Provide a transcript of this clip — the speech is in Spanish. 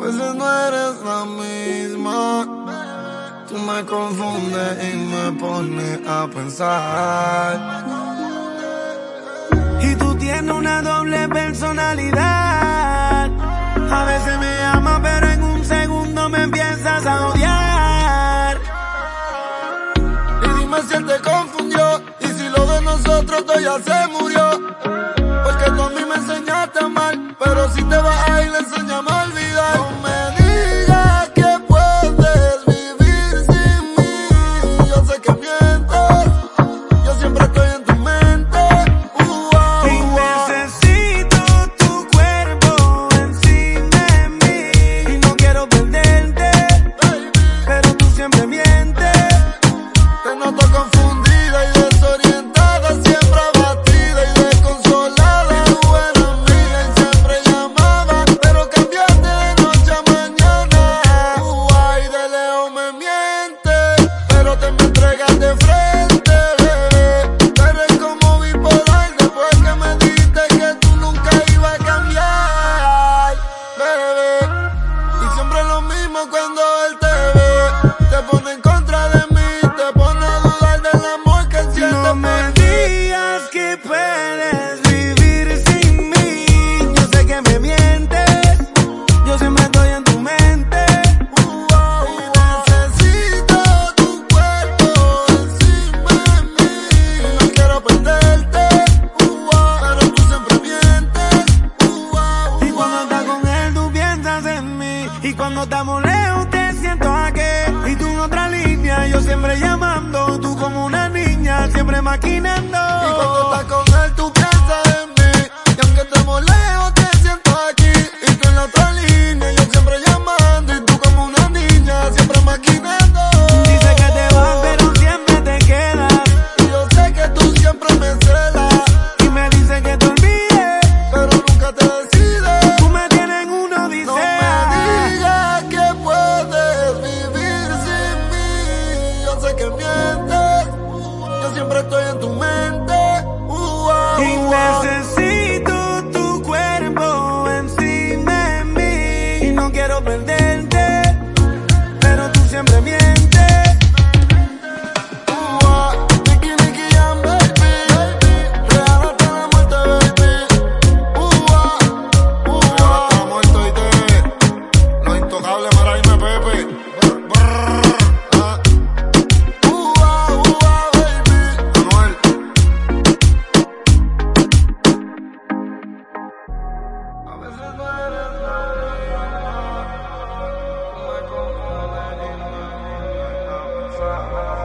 veces no eres la misma. Tú me confundes y me pones a pensar. Y tú tienes una doble personalidad. A veces me amas, pero en un segundo me empiezas a odiar. Y dime si él te confundió, y si lo de nosotros todo ya se murió. Porque tú a mí me enseñaste a amar, pero si te vas a ir le enseñamos a olvidar. No me digas que puedes vivir sin mí. Yo sé que mientes, yo siempre estoy en tu mente. Y necesito tu cuerpo encima de mí. Y no quiero perderte, pero tú siempre mientes. Te noto confundida y desorientada, siempre abatida y desconsolada. Tú eras mía y siempre llamaba, pero cambiaste de noche a mañana. Ay, de lejos me mientes, pero te me entregas de frente, bebé. Eres como bipolar después que me dijiste que tú nunca ibas a cambiar, bebé. Y siempre es lo mismo cuando él te ve. Te pone en contra de mí, te pone a dudar del amor que él siente No por me ti. digas que puedes vivir sin mí. Yo sé que me mientes, yo siempre estoy en tu mente. Y necesito tu cuerpo encima de mí. No quiero perderte, pero tú siempre mientes. Y cuando estás con él tú piensas en mí. Y cuando estamos lejos te siento aquí. Y tú en otra línea, yo siempre llamando. Tú como una niña, siempre maquinando. Y cuando estás con él tú piensas en mí. Y aunque estemos lejos te siento aquí. Y tú en la otra línea, yo siempre llamando. Y tú como una niña, siempre maquinando. Dice que te vas, pero siempre te quedas. Y yo sé que tú siempre me celas, Y me dice que te olvides, pero nunca te decides. tú me tienes en una No odisea. me digas que puedes vivir sin mí. Yo sé que mientes, yo siempre estoy en tu mente. Y necesito tu cuerpo encima de mí. Y no quiero perderte, pero tú siempre mientes. Nicky, Nicky Jam, baby. Real hasta la muerte, baby. Real hasta la muerte, oíste. Los intocables, Maraime, Pepe. Baby. Anuel. A veces no eres la misma. Me confundes y me pones a pensar.